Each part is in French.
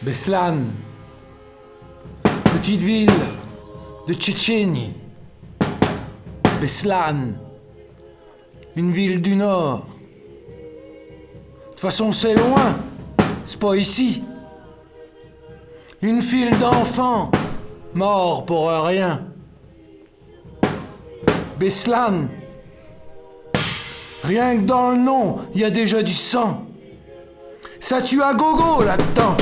Beslan, petite ville de Tchétchénie. Beslan, une ville du Nord. De toute façon, c'est loin, c'est pas ici. Une file d'enfants, morts pour rien. Beslan, rien que dans le nom, il y a déjà du sang. Ça tue à gogo là-dedans.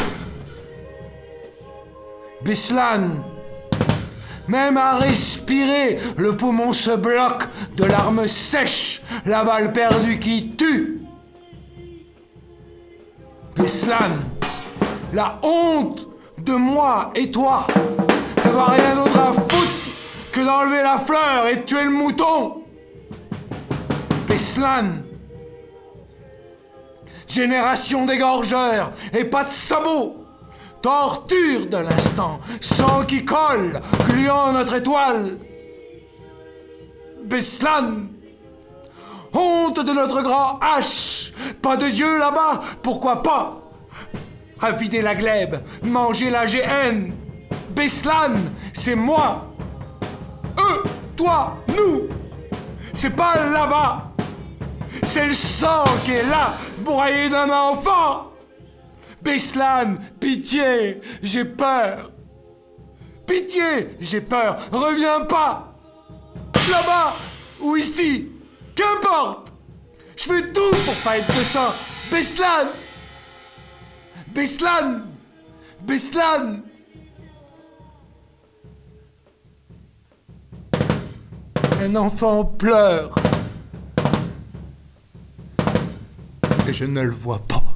Beslan, même à respirer, le poumon se bloque de larmes sèches, la balle perdue qui tue. Beslan, la honte de moi et toi, d'avoir rien d'autre à foutre que d'enlever la fleur et de tuer le mouton. Beslan, génération d'égorgeurs et pas de sabots. Torture de l'instant, sang qui colle, gluant notre étoile. Beslan, honte de notre grand H, pas de Dieu là-bas, pourquoi pas? À vider la glèbe, manger la GN. Beslan, c'est moi. Eux, toi, nous. C'est pas là-bas. C'est le sang qui est là, broyé d'un enfant. Beslan, pitié, j'ai peur. Pitié, j'ai peur, reviens pas. Là-bas ou ici, qu'importe. Je fais tout pour pas être de sang. Beslan, Beslan, Beslan. Un enfant pleure. Et je ne le vois pas.